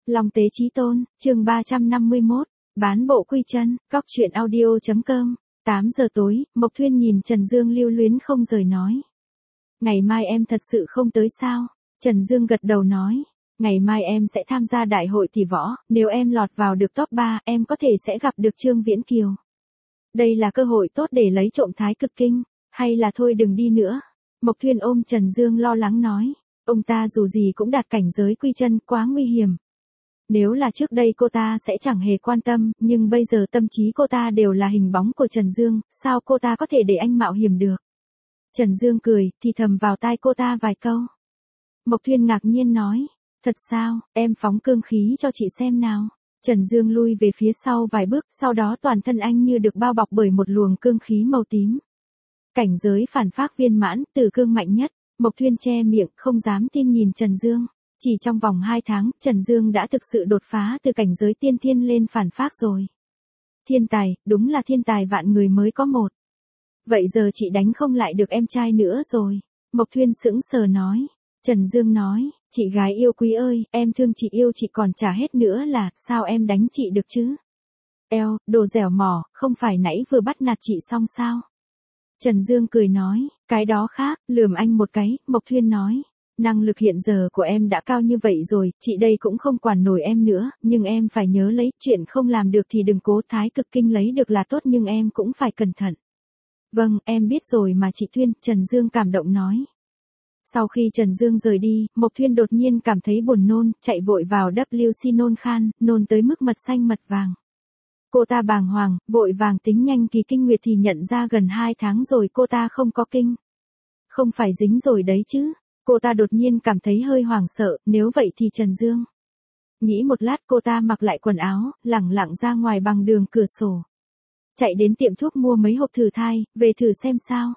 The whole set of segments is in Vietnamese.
Long Tế Chí Tôn, chương 351, bán bộ quy chân, góc truyện audio.com, 8 giờ tối, Mộc Thuyên nhìn Trần Dương lưu luyến không rời nói. Ngày mai em thật sự không tới sao? Trần Dương gật đầu nói. Ngày mai em sẽ tham gia đại hội tỷ võ, nếu em lọt vào được top 3, em có thể sẽ gặp được Trương Viễn Kiều. Đây là cơ hội tốt để lấy trộm Thái Cực Kinh, hay là thôi đừng đi nữa. Mộc Thuyên ôm Trần Dương lo lắng nói, ông ta dù gì cũng đạt cảnh giới quy chân, quá nguy hiểm. Nếu là trước đây cô ta sẽ chẳng hề quan tâm, nhưng bây giờ tâm trí cô ta đều là hình bóng của Trần Dương, sao cô ta có thể để anh mạo hiểm được? Trần Dương cười, thì thầm vào tai cô ta vài câu. Mộc Thuyên ngạc nhiên nói, thật sao, em phóng cương khí cho chị xem nào. Trần Dương lui về phía sau vài bước, sau đó toàn thân anh như được bao bọc bởi một luồng cương khí màu tím. Cảnh giới phản phác viên mãn, từ cương mạnh nhất. Mộc Thuyên che miệng, không dám tin nhìn Trần Dương. Chỉ trong vòng 2 tháng, Trần Dương đã thực sự đột phá từ cảnh giới tiên thiên lên phản phác rồi. Thiên tài, đúng là thiên tài vạn người mới có một. Vậy giờ chị đánh không lại được em trai nữa rồi. Mộc Thuyên sững sờ nói. Trần Dương nói, chị gái yêu quý ơi, em thương chị yêu chị còn trả hết nữa là, sao em đánh chị được chứ? Eo, đồ dẻo mỏ, không phải nãy vừa bắt nạt chị xong sao? Trần Dương cười nói, cái đó khác, lườm anh một cái, Mộc Thuyên nói. Năng lực hiện giờ của em đã cao như vậy rồi, chị đây cũng không quản nổi em nữa, nhưng em phải nhớ lấy, chuyện không làm được thì đừng cố. Thái Cực Kinh lấy được là tốt nhưng em cũng phải cẩn thận. Vâng, em biết rồi mà chị Thuyên, Trần Dương cảm động nói. Sau khi Trần Dương rời đi, Mộc Thuyên đột nhiên cảm thấy buồn nôn, chạy vội vào WC nôn khan, nôn tới mức mật xanh mật vàng. Cô ta bàng hoàng, vội vàng tính nhanh kỳ kinh nguyệt thì nhận ra gần 2 tháng rồi cô ta không có kinh. Không phải dính rồi đấy chứ. Cô ta đột nhiên cảm thấy hơi hoảng sợ, nếu vậy thì Trần Dương. Nghĩ một lát cô ta mặc lại quần áo, lẳng lặng ra ngoài bằng đường cửa sổ. Chạy đến tiệm thuốc mua mấy hộp thử thai, về thử xem sao.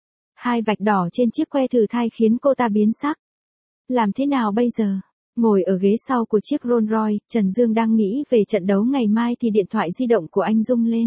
2 vạch đỏ trên chiếc que thử thai khiến cô ta biến sắc. Làm thế nào bây giờ? Ngồi ở ghế sau của chiếc Rolls Royce, Trần Dương đang nghĩ về trận đấu ngày mai thì điện thoại di động của anh rung lên.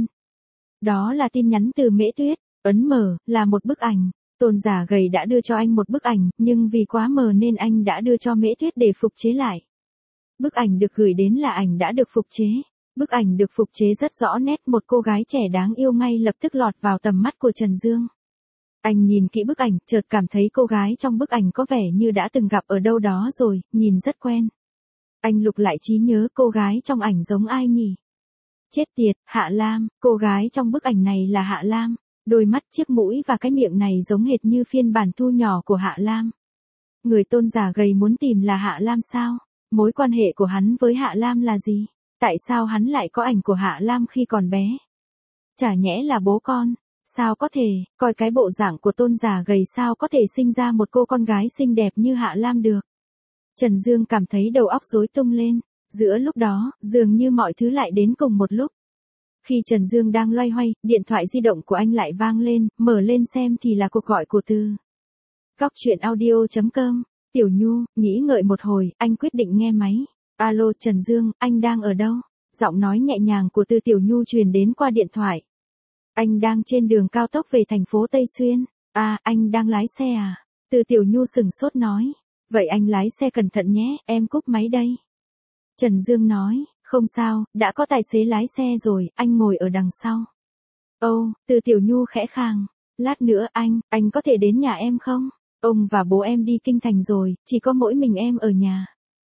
Đó là tin nhắn từ Mễ Tuyết, ấn mở, là một bức ảnh. Tôn Giả Gầy đã đưa cho anh một bức ảnh, nhưng vì quá mờ nên anh đã đưa cho Mễ Tuyết để phục chế lại. Bức ảnh được gửi đến là ảnh đã được phục chế. Bức ảnh được phục chế rất rõ nét, một cô gái trẻ đáng yêu ngay lập tức lọt vào tầm mắt của Trần Dương. Anh nhìn kỹ bức ảnh, chợt cảm thấy cô gái trong bức ảnh có vẻ như đã từng gặp ở đâu đó rồi, nhìn rất quen. Anh lục lại trí nhớ cô gái trong ảnh giống ai nhỉ? Chết tiệt, Hạ Lam, cô gái trong bức ảnh này là Hạ Lam. Đôi mắt, chiếc mũi và cái miệng này giống hệt như phiên bản thu nhỏ của Hạ Lam. Người Tôn Giả Gầy muốn tìm là Hạ Lam sao? Mối quan hệ của hắn với Hạ Lam là gì? Tại sao hắn lại có ảnh của Hạ Lam khi còn bé? Chả nhẽ là bố con? Sao có thể, coi cái bộ dạng của Tôn Giả Gầy sao có thể sinh ra một cô con gái xinh đẹp như Hạ Lam được? Trần Dương cảm thấy đầu óc rối tung lên. Giữa lúc đó, dường như mọi thứ lại đến cùng một lúc. Khi Trần Dương đang loay hoay, điện thoại di động của anh lại vang lên, mở lên xem thì là cuộc gọi của Từ. Góc truyện audio.com, Tiểu Nhu, nghĩ ngợi một hồi, anh quyết định nghe máy. Alo Trần Dương, anh đang ở đâu? Giọng nói nhẹ nhàng của Từ Tiểu Nhu truyền đến qua điện thoại. Anh đang trên đường cao tốc về thành phố Tây Xuyên. À, anh đang lái xe à? Từ Tiểu Nhu sừng sốt nói. Vậy anh lái xe cẩn thận nhé, em cúp máy đây. Trần Dương nói. Không sao, đã có tài xế lái xe rồi, anh ngồi ở đằng sau. Ồ, Từ Tiểu Nhu khẽ khàng. Lát nữa anh có thể đến nhà em không? Ông và bố em đi kinh thành rồi, chỉ có mỗi mình em ở nhà.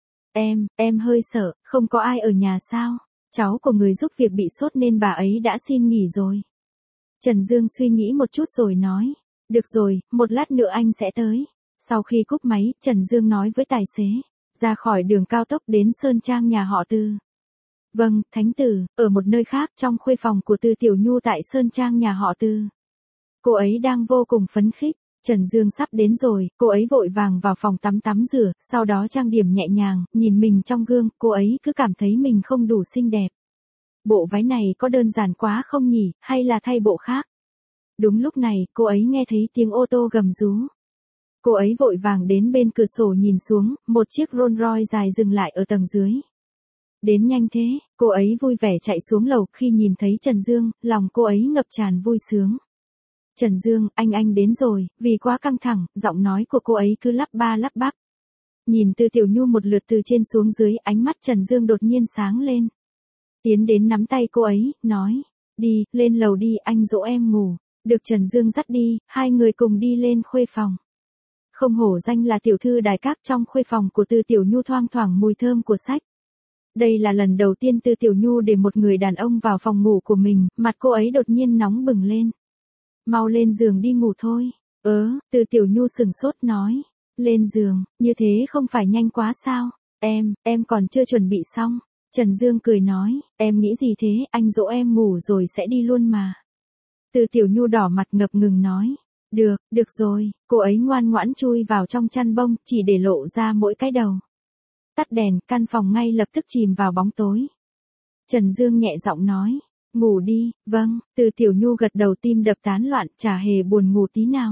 Em hơi sợ, không có ai ở nhà sao? Cháu của người giúp việc bị sốt nên bà ấy đã xin nghỉ rồi. Trần Dương suy nghĩ một chút rồi nói. Được rồi, một lát nữa anh sẽ tới. Sau khi cúp máy, Trần Dương nói với tài xế. Ra khỏi đường cao tốc đến Sơn Trang nhà họ Từ. Vâng, Thánh Tử, ở một nơi khác trong khuê phòng của Từ Tiểu Nhu tại Sơn Trang nhà họ Từ. Cô ấy đang vô cùng phấn khích. Trần Dương sắp đến rồi, cô ấy vội vàng vào phòng tắm rửa, sau đó trang điểm nhẹ nhàng, nhìn mình trong gương, cô ấy cứ cảm thấy mình không đủ xinh đẹp. Bộ váy này có đơn giản quá không nhỉ, hay là thay bộ khác? Đúng lúc này, cô ấy nghe thấy tiếng ô tô gầm rú. Cô ấy vội vàng đến bên cửa sổ nhìn xuống, một chiếc Rolls Royce dài dừng lại ở tầng dưới. Đến nhanh thế, cô ấy vui vẻ chạy xuống lầu, khi nhìn thấy Trần Dương, lòng cô ấy ngập tràn vui sướng. Trần Dương, anh đến rồi, vì quá căng thẳng, giọng nói của cô ấy cứ lắp ba lắp bắp. Nhìn Từ Tiểu Nhu một lượt từ trên xuống dưới, ánh mắt Trần Dương đột nhiên sáng lên. Tiến đến nắm tay cô ấy, nói, đi, lên lầu đi, anh dỗ em ngủ. Được Trần Dương dắt đi, hai người cùng đi lên khuê phòng. Không hổ danh là tiểu thư đài các, trong khuê phòng của Từ Tiểu Nhu thoang thoảng mùi thơm của sách. Đây là lần đầu tiên Từ Tiểu Nhu để một người đàn ông vào phòng ngủ của mình, mặt cô ấy đột nhiên nóng bừng lên. Mau lên giường đi ngủ thôi. Từ Tiểu Nhu sừng sốt nói. Lên giường, như thế không phải nhanh quá sao? Em còn chưa chuẩn bị xong. Trần Dương cười nói, em nghĩ gì thế, anh dỗ em ngủ rồi sẽ đi luôn mà. Từ Tiểu Nhu đỏ mặt ngập ngừng nói, được rồi, cô ấy ngoan ngoãn chui vào trong chăn bông, chỉ để lộ ra mỗi cái đầu. Tắt đèn, căn phòng ngay lập tức chìm vào bóng tối. Trần Dương nhẹ giọng nói, ngủ đi, vâng, Từ Tiểu Nhu gật đầu, tim đập tán loạn, chả hề buồn ngủ tí nào.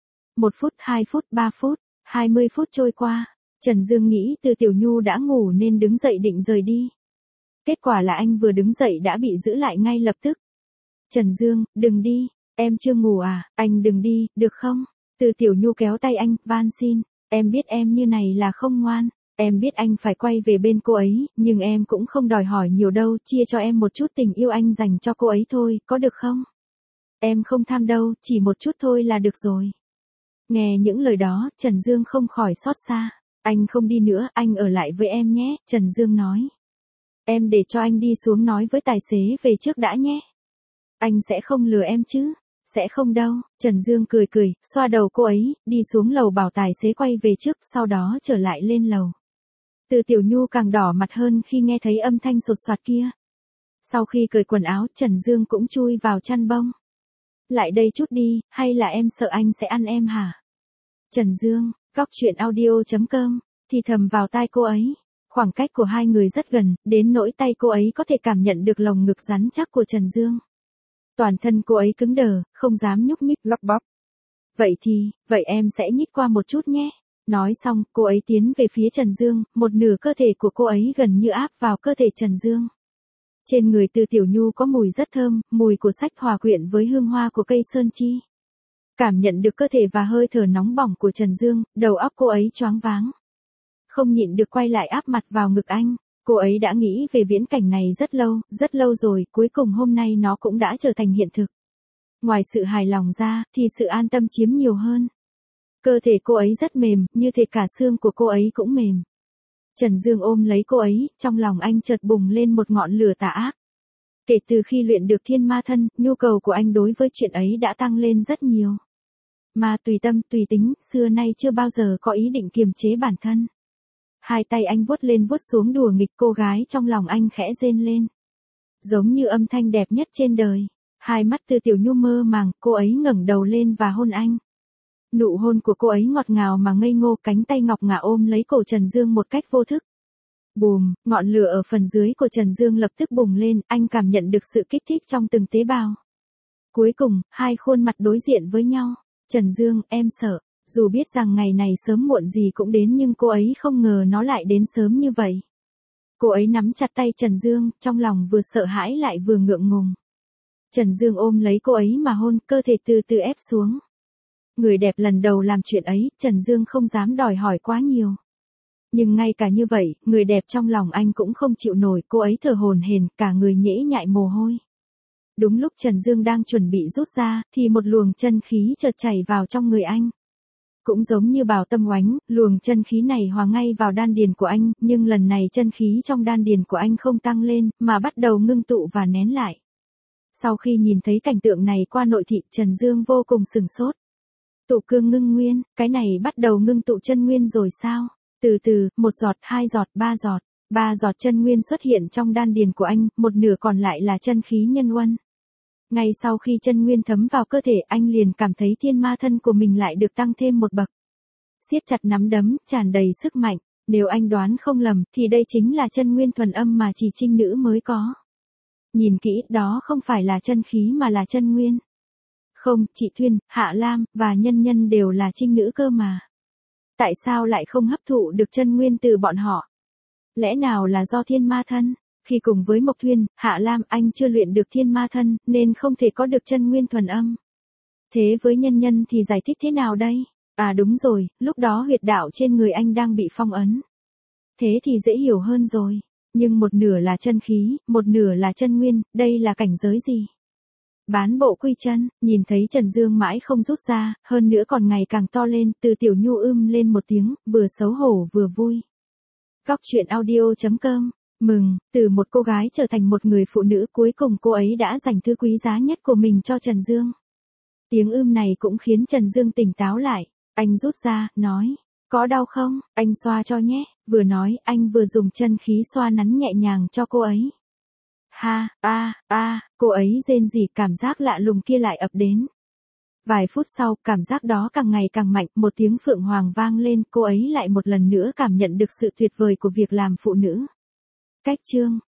1 phút, 2 phút, 3 phút, 20 phút trôi qua, Trần Dương nghĩ Từ Tiểu Nhu đã ngủ nên đứng dậy định rời đi. Kết quả là anh vừa đứng dậy đã bị giữ lại ngay lập tức. Trần Dương, đừng đi, em chưa ngủ à, anh đừng đi, được không? Từ Tiểu Nhu kéo tay anh, van xin, em biết em như này là không ngoan, em biết anh phải quay về bên cô ấy, nhưng em cũng không đòi hỏi nhiều đâu, chia cho em một chút tình yêu anh dành cho cô ấy thôi, có được không? Em không tham đâu, chỉ một chút thôi là được rồi. Nghe những lời đó, Trần Dương không khỏi xót xa. Anh không đi nữa, anh ở lại với em nhé, Trần Dương nói. Em để cho anh đi xuống nói với tài xế về trước đã nhé. Anh sẽ không lừa em chứ? Sẽ không đâu, Trần Dương cười, xoa đầu cô ấy, đi xuống lầu bảo tài xế quay về trước, sau đó trở lại lên lầu. Từ Tiểu Nhu càng đỏ mặt hơn khi nghe thấy âm thanh sột soạt kia. Sau khi cởi quần áo, Trần Dương cũng chui vào chăn bông. Lại đây chút đi, hay là em sợ anh sẽ ăn em hả? Trần Dương, goctruyện.audio.com, thì thầm vào tai cô ấy. Khoảng cách của hai người rất gần, đến nỗi tay cô ấy có thể cảm nhận được lồng ngực rắn chắc của Trần Dương. Toàn thân cô ấy cứng đờ, không dám nhúc nhích, lắp bắp. Vậy em sẽ nhích qua một chút nhé. Nói xong, cô ấy tiến về phía Trần Dương, một nửa cơ thể của cô ấy gần như áp vào cơ thể Trần Dương. Trên người Từ Tiểu Nhu có mùi rất thơm, mùi của sách hòa quyện với hương hoa của cây sơn chi. Cảm nhận được cơ thể và hơi thở nóng bỏng của Trần Dương, đầu óc cô ấy choáng váng. Không nhịn được quay lại áp mặt vào ngực anh. Cô ấy đã nghĩ về viễn cảnh này rất lâu rồi, cuối cùng hôm nay nó cũng đã trở thành hiện thực. Ngoài sự hài lòng ra, thì sự an tâm chiếm nhiều hơn. Cơ thể cô ấy rất mềm, như thể cả xương của cô ấy cũng mềm. Trần Dương ôm lấy cô ấy, trong lòng anh chợt bùng lên một ngọn lửa tà ác. Kể từ khi luyện được thiên ma thân, nhu cầu của anh đối với chuyện ấy đã tăng lên rất nhiều. Mà tùy tâm, tùy tính, xưa nay chưa bao giờ có ý định kiềm chế bản thân. Hai tay anh vuốt lên vuốt xuống đùa nghịch cô gái, trong lòng anh khẽ rên lên. Giống như âm thanh đẹp nhất trên đời. Hai mắt Từ Tiểu Nhu mơ màng, cô ấy ngẩng đầu lên và hôn anh. Nụ hôn của cô ấy ngọt ngào mà ngây ngô, cánh tay ngọc ngà ôm lấy cổ Trần Dương một cách vô thức. Bùm, ngọn lửa ở phần dưới của Trần Dương lập tức bùng lên, anh cảm nhận được sự kích thích trong từng tế bào. Cuối cùng, hai khuôn mặt đối diện với nhau. Trần Dương, em sợ. Dù biết rằng ngày này sớm muộn gì cũng đến nhưng cô ấy không ngờ nó lại đến sớm như vậy. Cô ấy nắm chặt tay Trần Dương, trong lòng vừa sợ hãi lại vừa ngượng ngùng. Trần Dương ôm lấy cô ấy mà hôn, cơ thể từ từ ép xuống. Người đẹp lần đầu làm chuyện ấy, Trần Dương không dám đòi hỏi quá nhiều. Nhưng ngay cả như vậy, người đẹp trong lòng anh cũng không chịu nổi, cô ấy thở hổn hển, cả người nhễ nhại mồ hôi. Đúng lúc Trần Dương đang chuẩn bị rút ra, thì một luồng chân khí chợt chảy vào trong người anh. Cũng giống như bào tâm oánh, luồng chân khí này hòa ngay vào đan điền của anh, nhưng lần này chân khí trong đan điền của anh không tăng lên, mà bắt đầu ngưng tụ và nén lại. Sau khi nhìn thấy cảnh tượng này qua nội thị, Trần Dương vô cùng sửng sốt. Tụ cương ngưng nguyên, cái này bắt đầu ngưng tụ chân nguyên rồi sao? Từ từ, 1 giọt, 2 giọt, 3 giọt. 3 giọt chân nguyên xuất hiện trong đan điền của anh, một nửa còn lại là chân khí nhân uân. Ngay sau khi chân nguyên thấm vào cơ thể, anh liền cảm thấy thiên ma thân của mình lại được tăng thêm một bậc. Siết chặt nắm đấm, tràn đầy sức mạnh. Nếu anh đoán không lầm, thì đây chính là chân nguyên thuần âm mà chỉ trinh nữ mới có. Nhìn kỹ, đó không phải là chân khí mà là chân nguyên. Không, chị Thuyên, Hạ Lam, và Nhân Nhân đều là trinh nữ cơ mà. Tại sao lại không hấp thụ được chân nguyên từ bọn họ? Lẽ nào là do thiên ma thân? Khi cùng với Mộc Thuyên, Hạ Lam, anh chưa luyện được thiên ma thân, nên không thể có được chân nguyên thuần âm. Thế với Nhân Nhân thì giải thích thế nào đây? À đúng rồi, lúc đó huyệt đạo trên người anh đang bị phong ấn. Thế thì dễ hiểu hơn rồi. Nhưng một nửa là chân khí, một nửa là chân nguyên, đây là cảnh giới gì? Bán bộ quy chân, nhìn thấy Trần Dương mãi không rút ra, hơn nữa còn ngày càng to lên, từ Tiểu Nhu lên một tiếng, vừa xấu hổ vừa vui. Góc truyện audio.com, mừng, từ một cô gái trở thành một người phụ nữ, cuối cùng cô ấy đã dành thứ quý giá nhất của mình cho Trần Dương. Tiếng này cũng khiến Trần Dương tỉnh táo lại, anh rút ra, nói, có đau không, anh xoa cho nhé, vừa nói anh vừa dùng chân khí xoa nắn nhẹ nhàng cho cô ấy. Ha, cô ấy rên rỉ, cảm giác lạ lùng kia lại ập đến. Vài phút sau, cảm giác đó càng ngày càng mạnh, một tiếng phượng hoàng vang lên, cô ấy lại một lần nữa cảm nhận được sự tuyệt vời của việc làm phụ nữ. Cách chương